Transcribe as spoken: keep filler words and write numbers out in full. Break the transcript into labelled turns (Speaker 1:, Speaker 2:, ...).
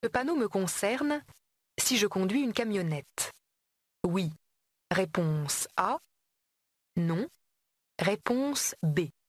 Speaker 1: Ce panneau me concerne si je conduis une camionnette. Oui. Réponse A. Non. Réponse B.